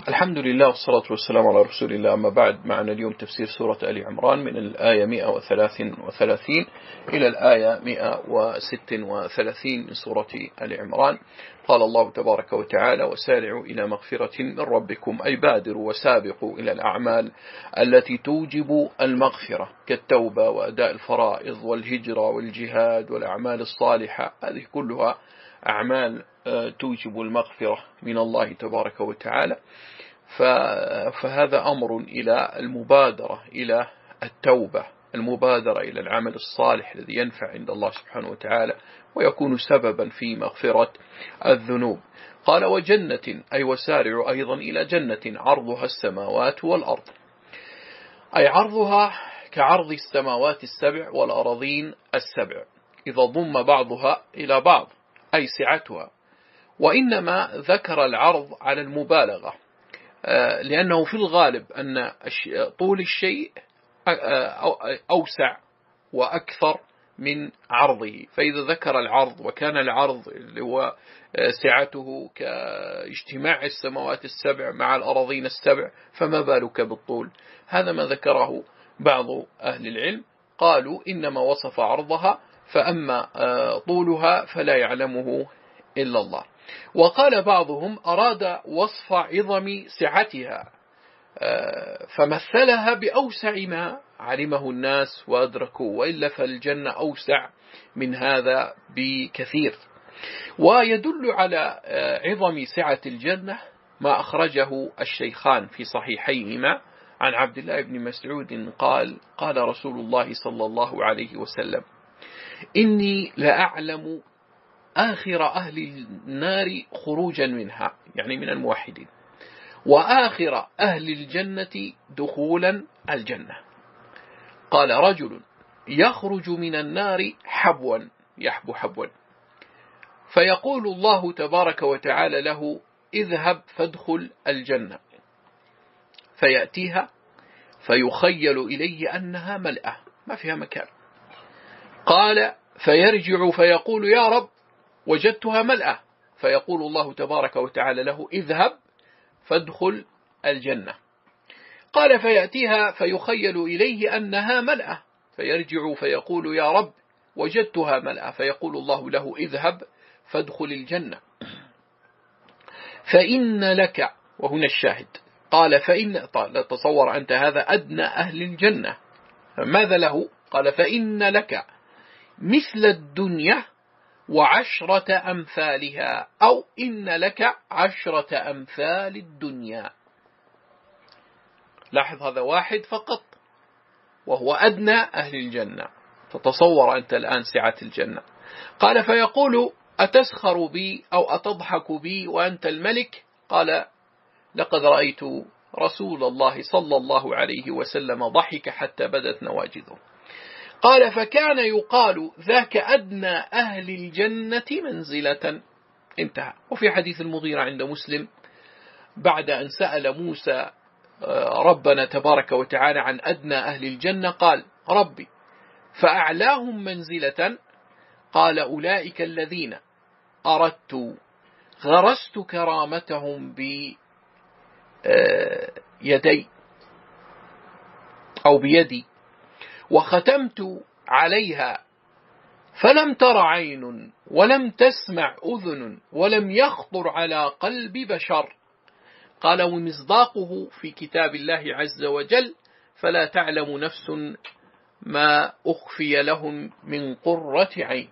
الحمد لله والصلاة والسلام على رسول الله. أما بعد، معنا اليوم تفسير سورة آل عمران من الآية 133 إلى الآية 136 من سورة آل عمران. قال الله تبارك وتعالى: وسارعوا إلى مغفرة من ربكم، أي بادروا وسابقوا إلى الأعمال التي توجب المغفرة كالتوبة وأداء الفرائض والهجرة والجهاد والأعمال الصالحة. هذه كلها أعمال توجب المغفرة من الله تبارك وتعالى. فهذا أمر إلى المبادرة إلى التوبة، المبادرة إلى العمل الصالح الذي ينفع عند الله سبحانه وتعالى ويكون سببا في مغفرة الذنوب. قال: وجنة، أي وسارعوا أيضا إلى جنة عرضها السماوات والأرض، أي عرضها كعرض السماوات السبع والأراضين السبع إذا ضم بعضها إلى بعض، أي سعتها. وإنما ذكر العرض على المبالغة، لأنه في الغالب أن طول الشيء أوسع وأكثر من عرضه، فإذا ذكر العرض وكان العرض اللي هو سعته كاجتماع السماوات السبع مع الأراضين السبع، فما بالك بالطول؟ هذا ما ذكره بعض أهل العلم، قالوا إنما وصف عرضها، فأما طولها فلا يعلمه إلا الله. وقال بعضهم أراد وصف عظم سعتها، فمثلها بأوسع ما علمه الناس وأدركوا، وإلا فالجنة أوسع من هذا بكثير. ويدل على عظم سعة الجنة ما أخرجه الشيخان في صحيحيهما عن عبد الله بن مسعود قال: قال رسول الله صلى الله عليه وسلم: إني لأعلم آخر أهل النار خروجا منها، يعني من الموحدين، وآخر أهل الجنة دخولا الجنة. قال: رجل يخرج من النار حبوا، يحبو حبوا، فيقول الله تبارك وتعالى له: اذهب فادخل الجنة، فيأتيها فيخيل إليه أنها ملأة، ما فيها مكان. قال: فيرجع فيقول: يا رب، وجدتها ملأة. فيقول الله تبارك وتعالى له: اذهب فادخل الجنة. قال: فيأتيها فيخيل إليه أنها ملأة، فيرجع فيقول: يا رب، وجدتها ملأة. فيقول الله له: اذهب فادخل الجنة. فإن لك، وهنا الشاهد، قال: فإن، تصور أنت هذا أدنى أهل الجنة، ماذا له؟ قال: فإن لك مثل الدنيا وعشرة أمثالها، أو إن لك 10 أمثال الدنيا. لاحظ، هذا واحد فقط وهو أدنى أهل الجنة، فتصور أنت الآن سعة الجنة. قال: فيقول: أتسخر بي أو أتضحك بي وأنت الملك؟ قال: لقد رأيت رسول الله صلى الله عليه وسلم ضحك حتى بدت نواجذه. قال: فكان يقال: ذاك أدنى أهل الجنة منزلة. انتهى. وفي حديث المغيرة عند مسلم، بعد أن سأل موسى ربنا تبارك وتعالى عن أدنى أهل الجنة، قال: ربي، فأعلاهم منزلة؟ قال: أولئك الذين أردت غرست كرامتهم بيدي أو بيدي، وختمت عليها فلم تر عين ولم تسمع أذن ولم يخطر على قلب بشر. قال: ومصداقه في كتاب الله عز وجل: فلا تعلم نفس ما أخفي لهم من قرة عين.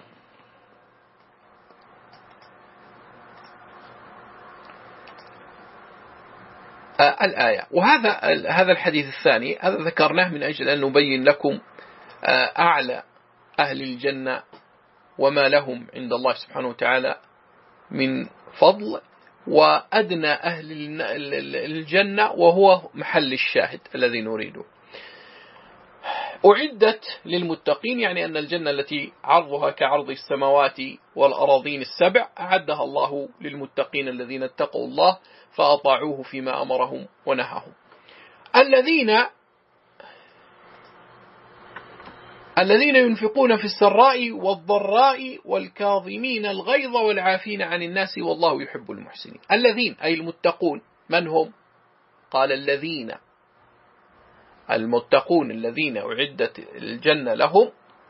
الآية. وهذا الحديث الثاني، هذا ذكرناه من أجل أن نبين لكم أعلى أهل الجنة وما لهم عند الله سبحانه وتعالى من فضل، وأدنى أهل الجنة وهو محل الشاهد الذي نريده. أعدت للمتقين، يعني أن الجنة التي عرضها كعرض السماوات والأراضين السبع أعدها الله للمتقين الذين اتقوا الله فأطاعوه فيما أمرهم ونهاهم. الذين ينفقون في السراء والضراء والكاظمين الغيظ والعافين عن الناس والله يحب المحسنين. الذين أي المتقون من هم؟ قال الذين المتقون الذين أعدت الجنة لهم.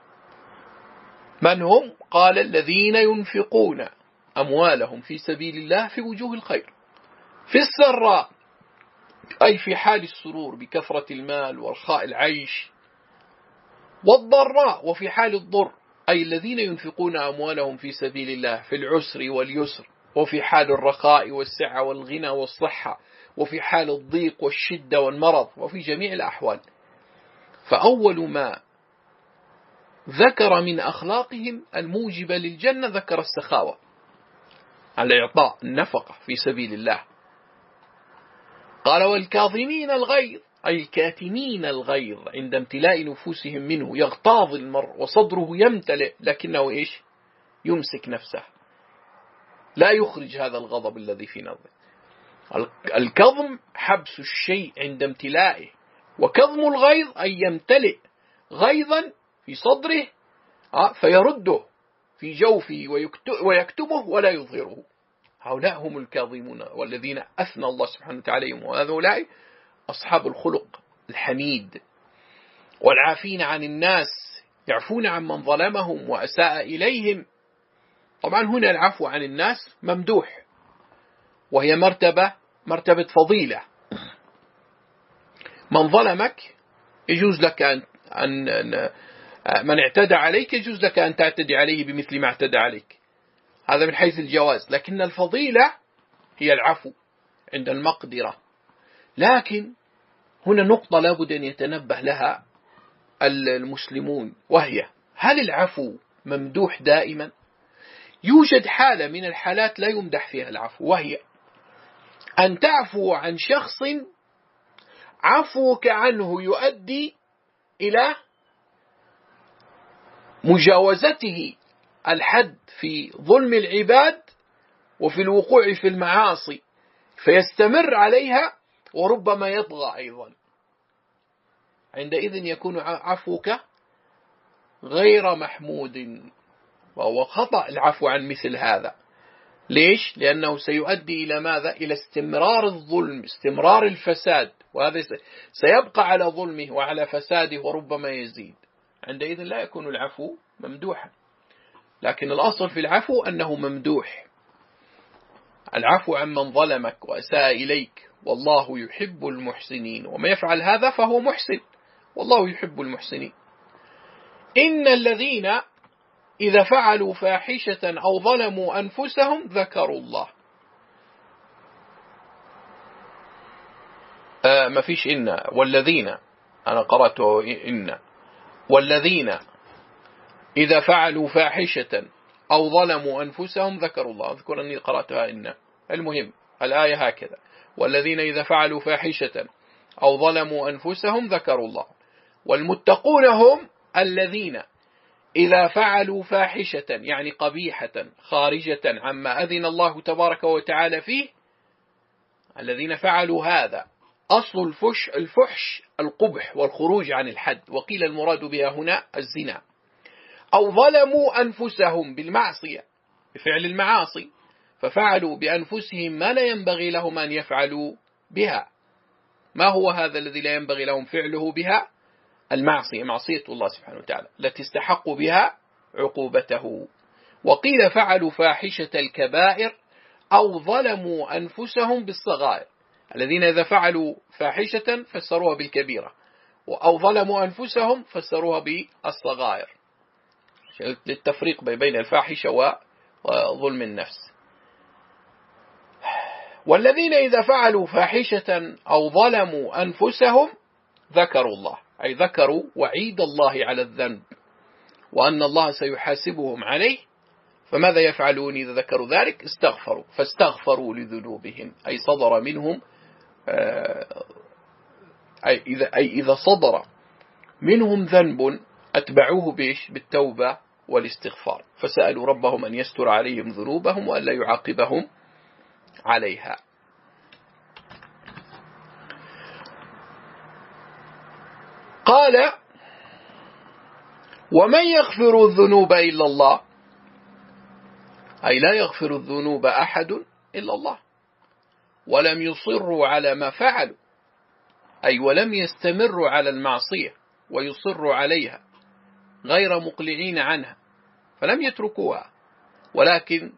من هم؟ قال الذين ينفقون أموالهم في سبيل الله في وجوه الخير في السراء، أي في حال السرور بكثرة المال ورخاء العيش، والضراء وفي حال الضر، أي الذين ينفقون أموالهم في سبيل الله في العسر واليسر، وفي حال الرخاء والسعة والغنى والصحة، وفي حال الضيق والشدة والمرض، وفي جميع الأحوال. فأول ما ذكر من أخلاقهم الموجبة للجنة ذكر السخاوة على إعطاء النفقة في سبيل الله. قال والكاظمين الغيظ، أي الكاتمين الغيظ عند امتلاء نفوسهم منه، يغتاظ المرء وصدره يمتلئ لكنه إيش؟ يمسك نفسه، لا يخرج هذا الغضب الذي في نظره. الكظم حبس الشيء عند امتلائه، وكظم الغيظ أي يمتلئ غيظا في صدره فيرده في جوفه ويكتمه ولا يظهره. هؤلاء هم الكاظمون والذين أثنى الله سبحانه وتعالى عليهم، وهؤلاء أصحاب الخلق الحميد والعافين عن الناس، يعفون عن من ظلمهم وأساء إليهم. طبعا هنا العفو عن الناس ممدوح، وهي مرتبة فضيلة. من ظلمك يجوز لك أن من اعتدى عليك يجوز لك أن تعتدي عليه بمثل ما اعتدى عليك، هذا من حيث الجواز. لكن الفضيلة هي العفو عند المقدرة. لكن هنا نقطة لابد أن يتنبه لها المسلمون، وهي هل العفو ممدوح دائما؟ يوجد حالة من الحالات لا يمدح فيها العفو، وهي أن تعفو عن شخص عفوك عنه يؤدي إلى مجاوزته الحد في ظلم العباد وفي الوقوع في المعاصي، فيستمر عليها وربما يطغى أيضا. عندئذ يكون عفوك غير محمود، وهو خطأ العفو عن مثل هذا. ليش؟ لأنه سيؤدي إلى ماذا؟ إلى استمرار الظلم، استمرار الفساد، وهذا سيبقى على ظلمه وعلى فساده وربما يزيد. عندئذ لا يكون العفو ممدوحا. لكن الأصل في العفو أنه ممدوح، العفو عن من ظلمك وأساء إليك، والله يحب المحسنين، وما يفعل هذا فهو محسن، والله يحب المحسنين. إن الذين إذا فعلوا فاحشة أو ظلموا أنفسهم ذكروا الله. ما فيش إن، والذين، أنا قرأته إن، والذين إذا فعلوا فاحشة أو ظلموا أنفسهم ذكروا الله. أذكر أني قرأتها إن. المهم الآية هكذا: والذين إذا فعلوا فاحشة أو ظلموا أنفسهم ذكروا الله. والمتقون هم الذين إذا فعلوا فاحشة، يعني قبيحة خارجة عما أذن الله تبارك وتعالى فيه، الذين فعلوا هذا. أصل الفحش القبح والخروج عن الحد، وقيل المراد بها هنا الزنا. أو ظلموا أنفسهم بالمعصية، بفعل المعاصي، ففعلوا بأنفسهم ما لا ينبغي لهم أن يفعلوا بها. ما هو هذا الذي لا ينبغي لهم فعله بها؟ المعصية، معصية الله سبحانه وتعالى التي استحقوا بها عقوبته. وقيل فعلوا فاحشة الكبائر أو ظلموا أنفسهم بالصغائر. الذين إذا فعلوا فاحشة فسروها بالكبيرة، أو ظلموا أنفسهم فسروها بالصغائر، للتفريق بين الفاحشة وظلم النفس. والذين إذا فعلوا فاحشة أو ظلموا أنفسهم ذكروا الله، أي ذكروا وعيد الله على الذنب وأن الله سيحاسبهم عليه. فماذا يفعلون إذا ذكروا ذلك؟ استغفروا، فاستغفروا لذنوبهم، أي صدر منهم إذا صدر منهم ذنب أتبعوه بالتوبة والاستغفار، فسألوا ربهم أن يستر عليهم ذنوبهم وأن لا يعاقبهم عليها. قال: ومن يغفر الذنوب إلا الله، أي لا يغفر الذنوب أحد إلا الله. ولم يصروا على ما فعلوا، أي ولم يستمروا على المعصية ويصروا عليها غير مقلعين عنها، فلم يتركوها، ولكن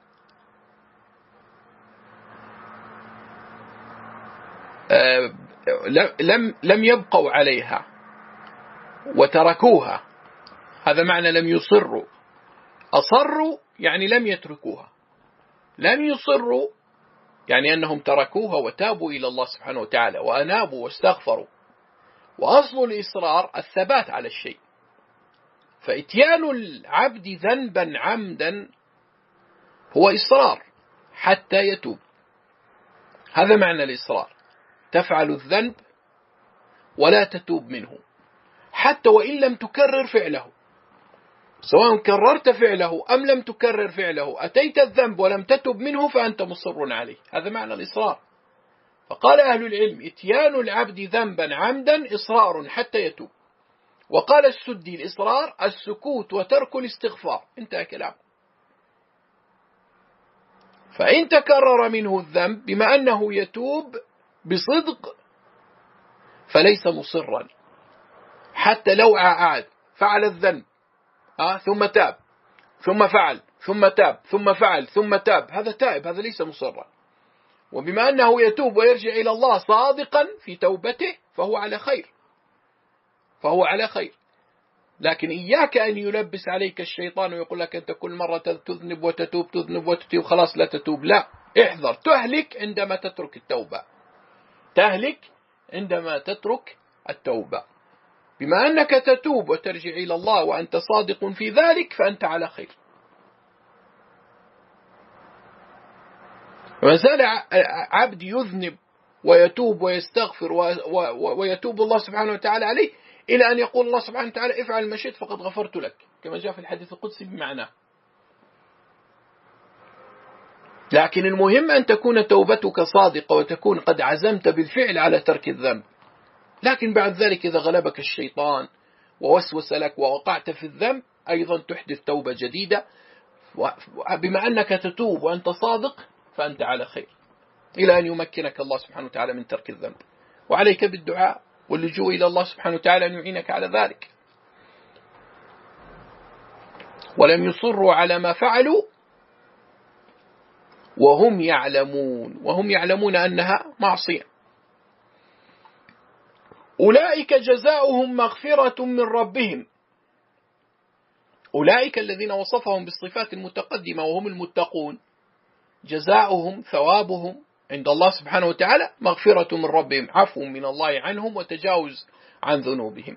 لم يبقوا عليها وتركوها. هذا معنى لم يصروا. أصروا يعني لم يتركوها، لم يصروا يعني أنهم تركوها وتابوا إلى الله سبحانه وتعالى وأنابوا واستغفروا. وأصل الإصرار الثبات على الشيء، فإتيان العبد ذنبا عمدا هو إصرار حتى يتوب. هذا معنى الإصرار، تفعل الذنب ولا تتوب منه حتى وإن لم تكرر فعله، سواء كررت فعله أم لم تكرر فعله، أتيت الذنب ولم تتب منه فأنت مصر عليه. هذا معنى الإصرار. فقال أهل العلم إتيان العبد ذنبا عمدا إصرار حتى يتوب. وقال السدي الإصرار السكوت وترك الاستغفار، انتهى كلام. فإن تكرر منه الذنب بما أنه يتوب بصدق فليس مصرا، حتى لو عاد فعل الذنب ثم تاب ثم فعل ثم تاب ثم فعل ثم تاب، هذا تائب، هذا ليس مصرا. وبما أنه يتوب ويرجع إلى الله صادقا في توبته فهو على خير، فهو على خير. لكن إياك أن يلبس عليك الشيطان ويقول لك أنت كل مرة تذنب وتتوب، تذنب وتتوب، خلاص لا تتوب. لا، احذر، تهلك عندما تترك التوبة، تهلك عندما تترك التوبة. بما أنك تتوب وترجع إلى الله وأنت صادق في ذلك فأنت على خير. وما زال عبد يذنب ويتوب ويستغفر ويتوب الله سبحانه وتعالى عليه إلى أن يقول الله سبحانه وتعالى افعل ما شئت فقد غفرت لك، كما جاء في الحديث القدسي بمعناه. لكن المهم أن تكون توبتك صادقة وتكون قد عزمت بالفعل على ترك الذنب. لكن بعد ذلك إذا غلبك الشيطان ووسوس لك ووقعت في الذنب أيضا تحدث توبة جديدة، بما أنك تتوب وأنت صادق فأنت على خير إلى أن يمكنك الله سبحانه وتعالى من ترك الذنب. وعليك بالدعاء واللجوء إلى الله سبحانه وتعالى أن يعينك على ذلك. ولم يصروا على ما فعلوا وهم يعلمون أنها معصية. أولئك جزاؤهم مغفرة من ربهم، أولئك الذين وصفهم بالصفات المتقدمة وهم المتقون، جزاؤهم ثوابهم عند الله سبحانه وتعالى مغفرة من ربهم، عفو من الله عنهم وتجاوز عن ذنوبهم.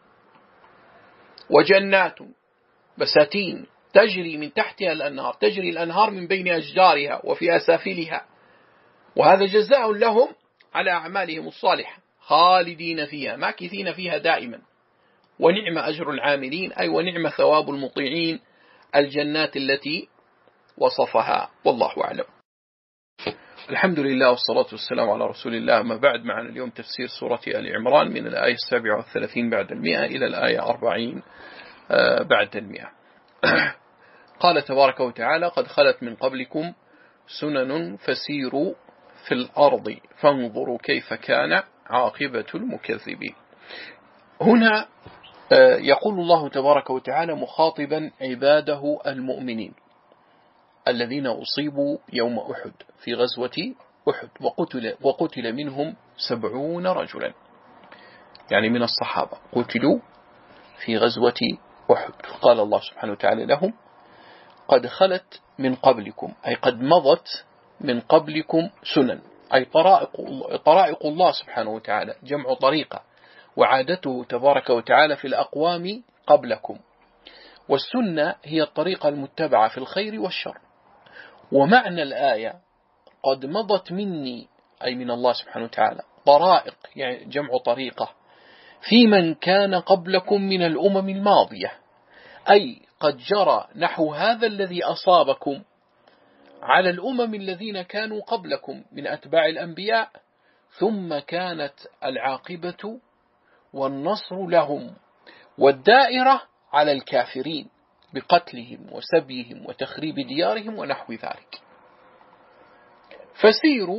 وجنات بساتين تجري من تحتها الأنهار، تجري الأنهار من بين أشجارها وفي أسافلها، وهذا جزاء لهم على أعمالهم الصالحة، خالدين فيها ماكثين فيها دائما، ونعم أجر العاملين، أي ونعم ثواب المطيعين، الجنات التي وصفها. والله أعلم. الحمد لله والصلاة والسلام على رسول الله. ما بعد، معنا اليوم تفسير سورة آل عمران من الآية 37 بعد 100 إلى الآية 40 بعد 100. قال تبارك وتعالى: قد خلت من قبلكم سنن فسيروا في الأرض فانظروا كيف كان عاقبة المكذبين. هنا يقول الله تبارك وتعالى مخاطبا عباده المؤمنين الذين أصيبوا يوم أحد في غزوة أحد، وقتل منهم 70 رجلا، يعني من الصحابة قتلوا في غزوة أحد. قال الله سبحانه وتعالى لهم: قد خلت من قبلكم، أي قد مضت من قبلكم سنن، أي طرائق الله سبحانه وتعالى، جمع طريقة، وعادته تبارك وتعالى في الأقوام قبلكم. والسنة هي الطريقة المتبعة في الخير والشر. ومعنى الآية قد مضت مني، أي من الله سبحانه وتعالى، طرائق يعني جمع طريقة، في من كان قبلكم من الأمم الماضية، أي قد جرى نحو هذا الذي أصابكم على الأمم الذين كانوا قبلكم من أتباع الأنبياء، ثم كانت العاقبة والنصر لهم، والدائرة على الكافرين بقتلهم وسبيهم وتخريب ديارهم ونحو ذلك. فسيروا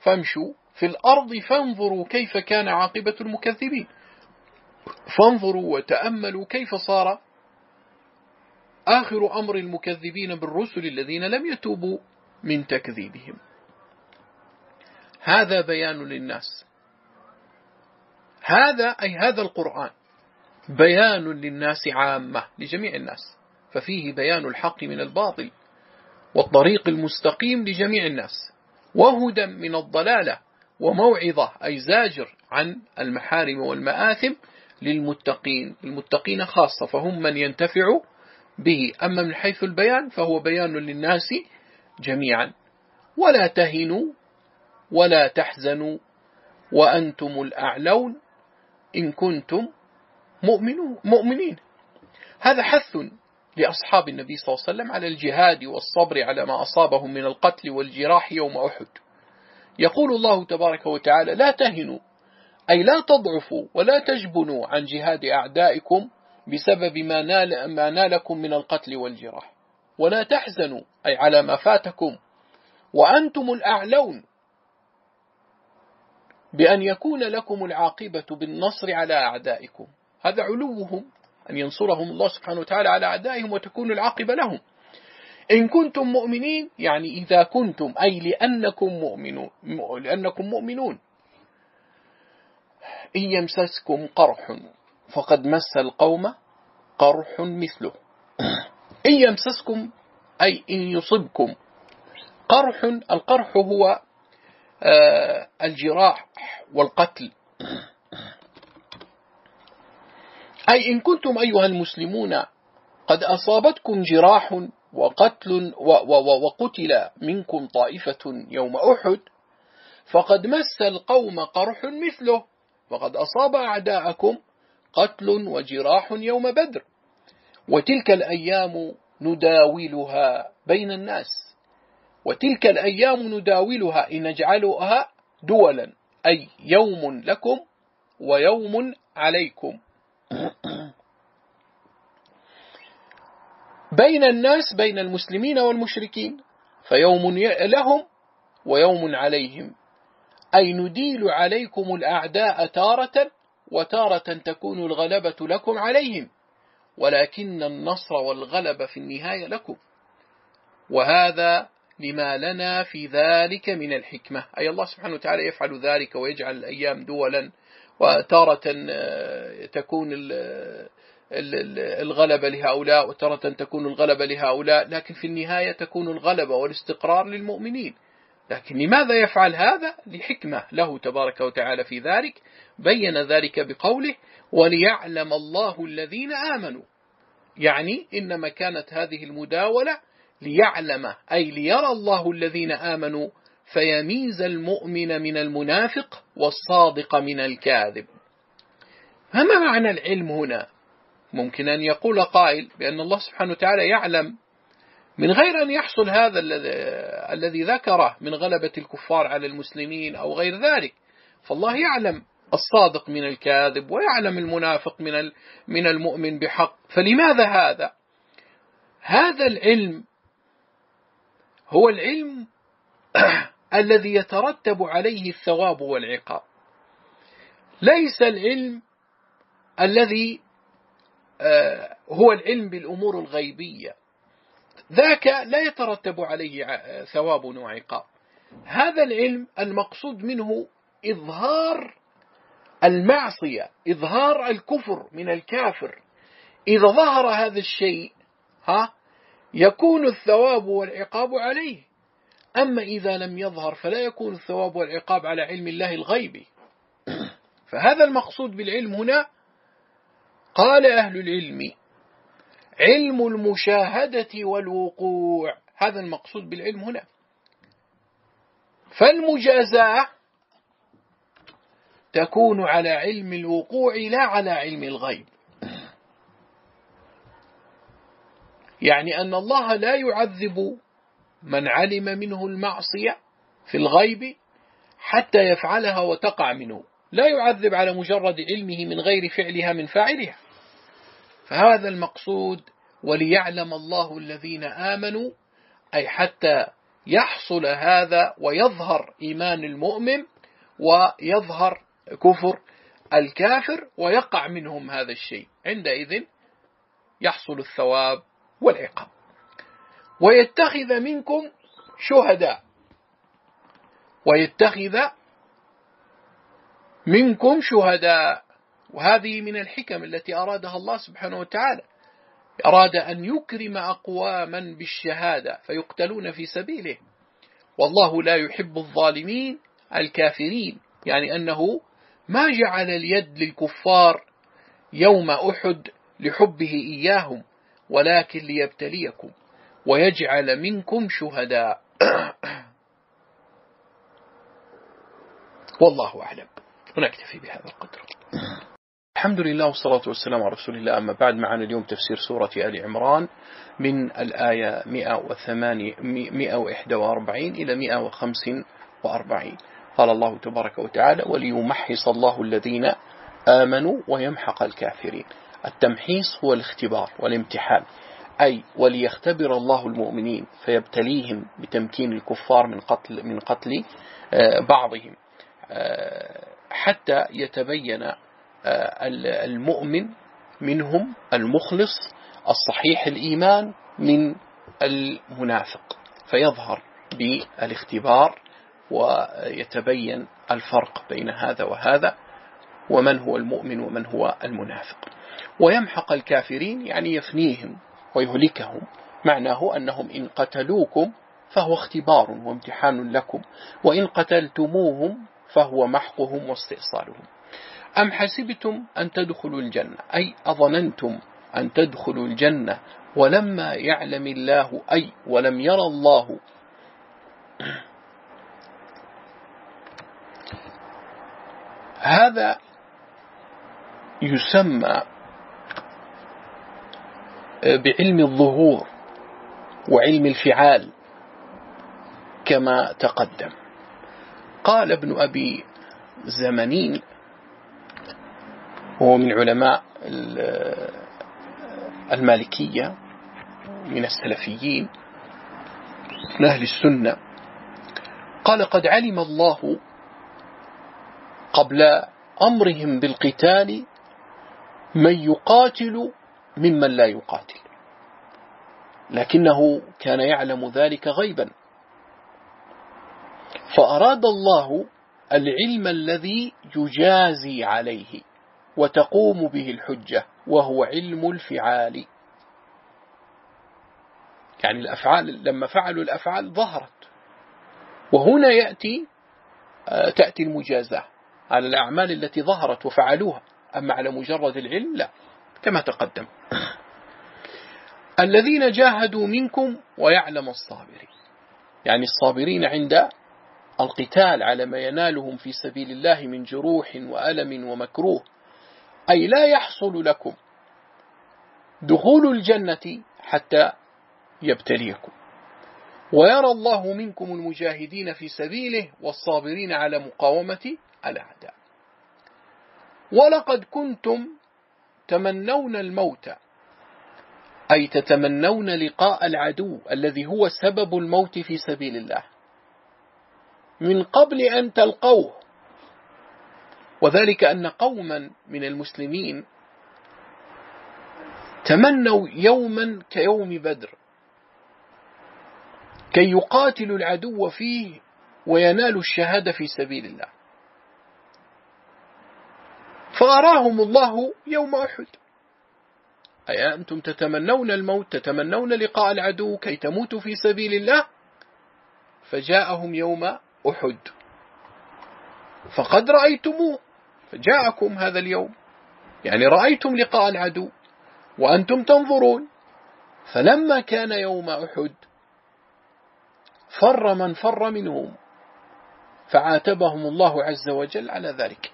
فامشوا في الأرض فانظروا كيف كان عاقبة المكذبين. فانظروا وتأملوا كيف صار آخر أمر المكذبين بالرسل الذين لم يتوبوا من تكذيبهم. هذا بيان للناس، هذا القرآن بيان للناس عامة، لجميع الناس، ففيه بيان الحق من الباطل والطريق المستقيم لجميع الناس، وهدى من الضلالة، وموعظة أي زاجر عن المحارم والمآثم للمتقين، المتقين خاصة فهم من ينتفع به. أما من حيث البيان فهو بيان للناس جميعا. ولا تهنوا ولا تحزنوا وأنتم الأعلون إن كنتم مؤمنين. هذا حث لأصحاب النبي صلى الله عليه وسلم على الجهاد والصبر على ما أصابهم من القتل والجراح يوم أحد. يقول الله تبارك وتعالى: لا تهنوا، أي لا تضعفوا ولا تجبنوا عن جهاد أعدائكم بسبب ما نالكم من القتل والجراح، ولا تحزنوا أي على ما فاتكم، وأنتم الأعلون بأن يكون لكم العاقبة بالنصر على أعدائكم. هذا علوهم، أن ينصرهم الله سبحانه وتعالى على أعدائهم وتكون العاقبة لهم. إن كنتم مؤمنين، يعني إذا كنتم، أي لأنكم مؤمنون. إن يمسسكم قرح فقد مس القوم قرح مثله. إن يمسسكم أي إن يصبكم قرح، القرح هو الجراح والقتل. أي إن كنتم أيها المسلمون قد أصابتكم جراح وقتل وقتل منكم طائفة يوم أحد، فقد مس القوم قرح مثله، فقد أصاب أعداءكم قتل وجراح يوم بدر. وتلك الأيام نداولها بين الناس، وتلك الأيام نداولها إن نجعلها دولا، أي يوم لكم ويوم عليكم، بين الناس، بين المسلمين والمشركين، فيوم لهم ويوم عليهم، أي نديل عليكم الأعداء تارة، وتارة تكون الغلبة لكم عليهم، ولكن النصر والغلبة في النهاية لكم. وهذا لما لنا في ذلك من الحكمة، أي الله سبحانه وتعالى يفعل ذلك ويجعل الأيام دولا، وتارة تكون الغلبة لهؤلاء وتارة تكون الغلبة لهؤلاء، لكن في النهاية تكون الغلبة والاستقرار للمؤمنين. لكن لماذا يفعل هذا؟ لحكمة له تبارك وتعالى في ذلك، بين ذلك بقوله: وليعلم الله الذين آمنوا. يعني إنما كانت هذه المداولة ليعلم، أي ليرى الله الذين آمنوا فيميز المؤمن من المنافق والصادق من الكاذب. فما معنى العلم هنا؟ ممكن أن يقول قائل بأن الله سبحانه وتعالى يعلم من غير أن يحصل هذا الذي ذكره من غلبة الكفار على المسلمين أو غير ذلك، فالله يعلم الصادق من الكاذب ويعلم المنافق من المؤمن بحق. فلماذا هذا؟ هذا العلم هو العلم الذي يترتب عليه الثواب والعقاب، ليس العلم الذي هو العلم بالأمور الغيبية، ذاك لا يترتب عليه ثواب وعقاب. هذا العلم المقصود منه إظهار المعصية، إظهار الكفر من الكافر. إذا ظهر هذا الشيء يكون الثواب والعقاب عليه، أما إذا لم يظهر فلا يكون الثواب والعقاب على علم الله الغيبي. فهذا المقصود بالعلم هنا. قال أهل العلم: علم المشاهدة والوقوع، هذا المقصود بالعلم هنا. فالمجازاة تكون على علم الوقوع لا على علم الغيب، يعني أن الله لا يعذب من علم منه المعصية في الغيب حتى يفعلها وتقع منه، لا يعذب على مجرد علمه من غير فعلها من فاعلها. فهذا المقصود: وليعلم الله الذين آمنوا، أي حتى يحصل هذا ويظهر إيمان المؤمن ويظهر كفر الكافر ويقع منهم هذا الشيء، عندئذ يحصل الثواب والعقاب. ويتخذ منكم شهداء، ويتخذ منكم شهداء، وهذه من الحكم التي أرادها الله سبحانه وتعالى، أراد أن يكرم أقواما بالشهادة فيقتلون في سبيله، والله لا يحب الظالمين الكافرين، يعني أنه ما جعل اليد للكفار يوم أحد لحبه إياهم، ولكن ليبتليكم ويجعل منكم شهداء. والله أعلم، ونكتفي بهذا القدر. الحمد لله والصلاة والسلام على رسول الله. أما بعد، معنا اليوم تفسير سورة آل عمران من الآية 141 إلى 145. قال الله تبارك وتعالى: وليمحص الله الذين آمنوا ويمحق الكافرين. التمحيص هو الاختبار والامتحان، أي وليختبر الله المؤمنين فيبتليهم بتمكين الكفار من قتل بعضهم، حتى يتبين المؤمن منهم المخلص الصحيح الإيمان من المنافق، فيظهر بالاختبار ويتبين الفرق بين هذا وهذا، ومن هو المؤمن ومن هو المنافق. ويمحق الكافرين يعني يفنيهم ويهلكهم، معناه أنهم إن قتلوكم فهو اختبار وامتحان لكم، وإن قتلتموهم فهو محقهم واستئصالهم. أم حسبتم أن تدخلوا الجنة، أي أظننتم أن تدخلوا الجنة ولما يعلم الله، أي ولم يرى الله هذا يسمى بعلم الظهور وعلم الفعال كما تقدم. قال ابن أبي زمنين، هو من علماء المالكية من السلفيين من أهل السنة، قال: قد علم الله قبل أمرهم بالقتال من يقاتل ممن لا يقاتل، لكنه كان يعلم ذلك غيبا، فأراد الله العلم الذي يجازي عليه وتقوم به الحجة، وهو علم الفعال. يعني الأفعال لما فعلوا الأفعال ظهرت، وهنا تأتي المجازاة على الأعمال التي ظهرت وفعلوها، أما على مجرد العلم لا، كما تقدم. الذين جاهدوا منكم ويعلم الصابرين، يعني الصابرين عند القتال على ما ينالهم في سبيل الله من جروح وألم ومكروه، أي لا يحصل لكم دخول الجنة حتى يبتليكم، ويرى الله منكم المجاهدين في سبيله والصابرين على مقاومة الأعداء. ولقد كنتم تمنون الموت، أي تتمنون لقاء العدو الذي هو سبب الموت في سبيل الله من قبل أن تلقوه، وذلك أن قوما من المسلمين تمنوا يوما كيوم بدر كي يقاتلوا العدو فيه وينالوا الشهادة في سبيل الله، فأراهم الله يوم أحد. أي أنتم تتمنون الموت، تتمنون لقاء العدو كي تموتوا في سبيل الله، فجاءهم يوم أحد فقد رأيتموه، فجاءكم هذا اليوم، يعني رأيتم لقاء العدو وأنتم تنظرون. فلما كان يوم أحد فر من فر منهم، فعاتبهم الله عز وجل على ذلك.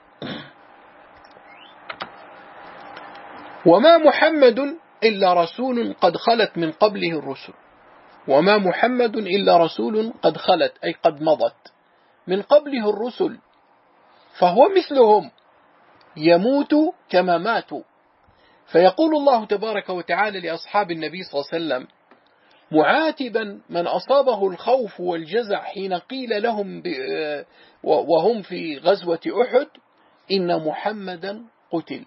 وما محمد إلا رسول قد خلت من قبله الرسل، وما محمد إلا رسول قد خلت، أي قد مضت من قبله الرسل، فهو مثلهم يموت كما ماتوا. فيقول الله تبارك وتعالى لأصحاب النبي صلى الله عليه وسلم: معاتبا من أصابه الخوف والجزع حين قيل لهم وهم في غزوة أحد إن محمدا قتل،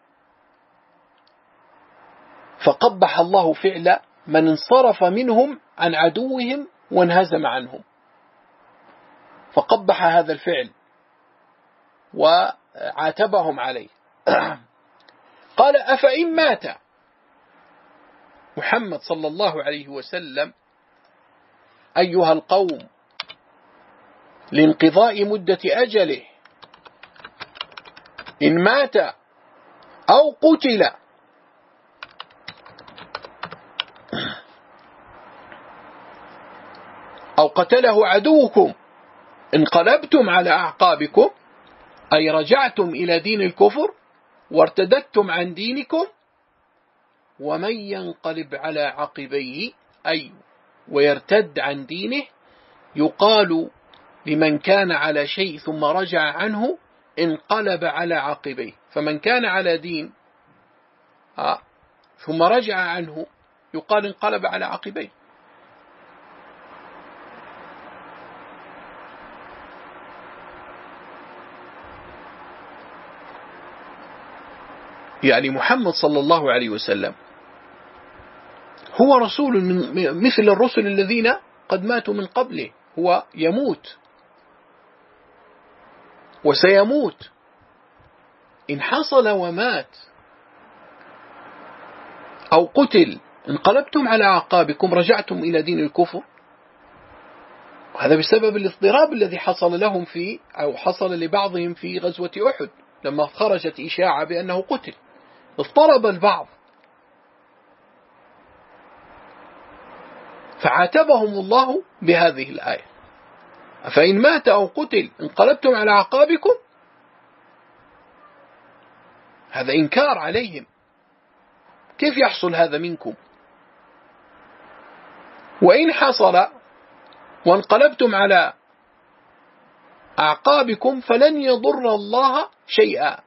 فقبح الله فعل من انصرف منهم عن عدوهم وانهزم عنهم، فقبح هذا الفعل وعاتبهم عليه. قال أفإن مات محمد صلى الله عليه وسلم أيها القوم لانقضاء مدة أجله، إن مات أو قتل أو قتله عدوكم انقلبتم على أعقابكم، أي رجعتم إلى دين الكفر وارتدتم عن دينكم، ومن ينقلب على عقبيه أي ويرتد عن دينه، يقال لمن كان على شيء ثم رجع عنه انقلب على عقبيه، فمن كان على دين ثم رجع عنه يقال انقلب على عقبيه. يعني محمد صلى الله عليه وسلم هو رسول مثل الرسل الذين قد ماتوا من قبله، هو يموت وسيموت، إن حصل ومات أو قتل انقلبتم على أعقابكم، رجعتم إلى دين الكفر. وهذا بسبب الاضطراب الذي حصل لهم أو حصل لبعضهم في غزوة أحد، لما خرجت إشاعة بأنه قتل اضطرب البعض، فعاتبهم الله بهذه الآية: فإن مات أو قتل انقلبتم على أعقابكم. هذا إنكار عليهم، كيف يحصل هذا منكم؟ وإن حصل وانقلبتم على أعقابكم فلن يضر الله شيئا،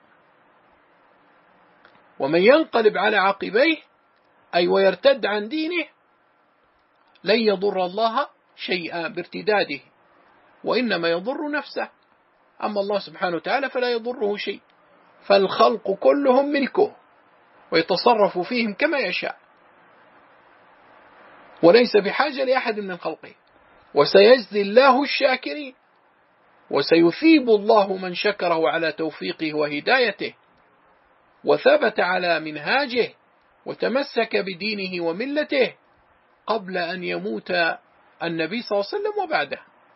ومن ينقلب على عقبيه أي ويرتد عن دينه لن يضر الله شيئا بارتداده، وإنما يضر نفسه، أما الله سبحانه وتعالى فلا يضره شيء، فالخلق كلهم ملكه ويتصرف فيهم كما يشاء، وليس بحاجة لأحد من خلقه. وسيجزي الله الشاكرين، وسيثيب الله من شكره على توفيقه وهدايته وثبت على منهاجه وتمسك بدينه وملته قبل أن يموت النبي صلى الله عليه وسلم وبعده.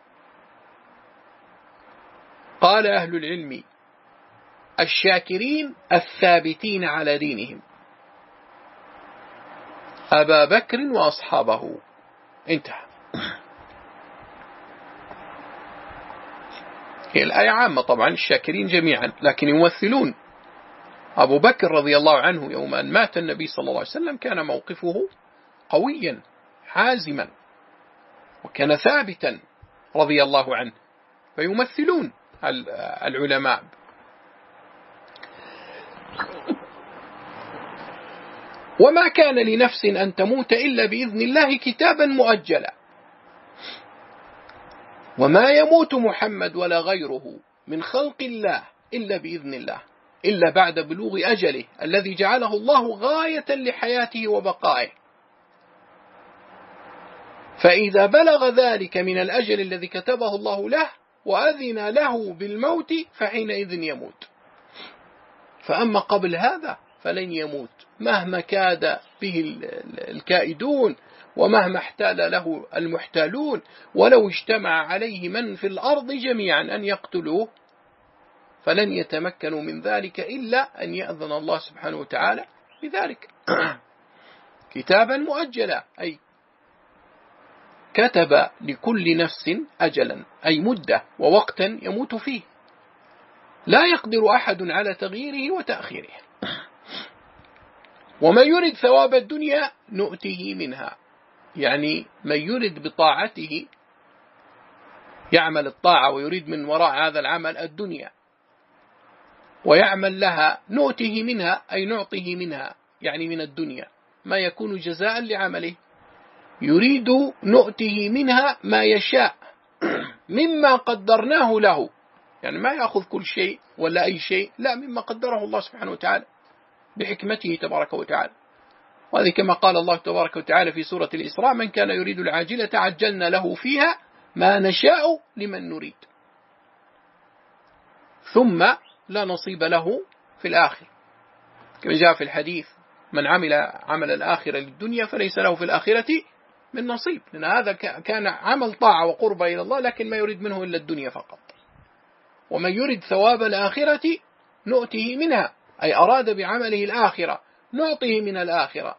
قال أهل العلم: الشاكرين الثابتين على دينهم، أبا بكر وأصحابه. انتهى. هي الآية عامة طبعا، الشاكرين جميعا، لكن يمثلون. أبو بكر رضي الله عنه يوم أن مات النبي صلى الله عليه وسلم كان موقفه قويا حازما، وكان ثابتا رضي الله عنه، فيمثلون العلماء. وما كان لنفس أن تموت إلا بإذن الله كتابا مؤجلا، وما يموت محمد ولا غيره من خلق الله إلا بإذن الله، إلا بعد بلوغ أجله الذي جعله الله غاية لحياته وبقائه، فإذا بلغ ذلك من الأجل الذي كتبه الله له وأذن له بالموت فحينئذ يموت. فأما قبل هذا فلن يموت مهما كاد به الكائدون ومهما احتال له المحتالون، ولو اجتمع عليه من في الأرض جميعا أن يقتلوه فلن يتمكنوا من ذلك إلا أن يأذن الله سبحانه وتعالى بذلك. كتابا مؤجلا أي كتب لكل نفس أجلا، أي مدة ووقتا يموت فيه، لا يقدر أحد على تغييره وتأخيره. ومن يرد ثواب الدنيا نؤته منها، يعني من يرد بطاعته يعمل الطاعة ويريد من وراء هذا العمل الدنيا ويعمل لها نؤته منها، أي نعطيه منها، يعني من الدنيا ما يكون جزاء لعمله. يريد نؤته منها ما يشاء مما قدرناه له، يعني ما يأخذ كل شيء ولا أي شيء، لا، مما قدره الله سبحانه وتعالى بحكمته تبارك وتعالى. وهذه كما قال الله تبارك وتعالى في سورة الإسراء: من كان يريد العاجلة عجلنا له فيها ما نشاء لمن نريد ثم لا نصيب له في الآخر، كما جاء في الحديث: من عمل عمل الآخرة للدنيا فليس له في الآخرة من نصيب، لأن هذا كان عمل طاعة وقربة إلى الله، لكن ما يريد منه إلا الدنيا فقط. ومن يريد ثواب الآخرة نؤته منها، أي أراد بعمله الآخرة نعطيه من الآخرة،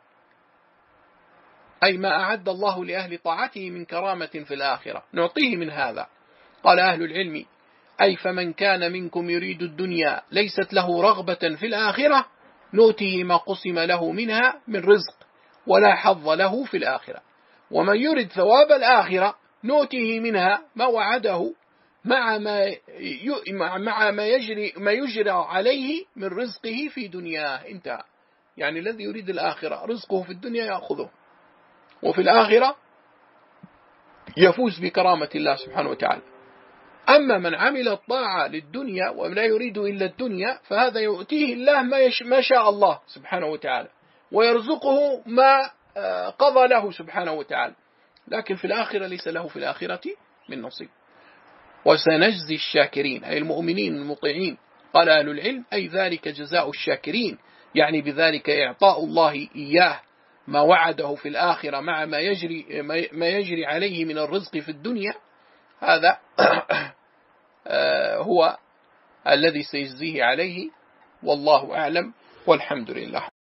أي ما أعد الله لأهل طاعته من كرامة في الآخرة نعطيه من هذا. قال أهل العلم: أي فمن كان منكم يريد الدنيا ليست له رغبة في الآخرة نؤته ما قسم له منها من رزق ولا حظ له في الآخرة، ومن يريد ثواب الآخرة نؤته منها ما وعده مع ما يجرى عليه من رزقه في دنياه. انتهى. يعني الذي يريد الآخرة رزقه في الدنيا يأخذه، وفي الآخرة يفوز بكرامة الله سبحانه وتعالى. أما من عمل الطاعة للدنيا ولا يريد إلا الدنيا فهذا يؤتيه الله ما شاء الله سبحانه وتعالى، ويرزقه ما قضى له سبحانه وتعالى، لكن في الآخرة ليس له في الآخرة من نصيب. وسنجزي الشاكرين، أي المؤمنين المطيعين. قال أهل العلم: أي ذلك جزاء الشاكرين، يعني بذلك إعطاء الله إياه ما وعده في الآخرة مع ما يجري عليه من الرزق في الدنيا. هذا هو الذي سيجزيه عليه، والله أعلم، والحمد لله.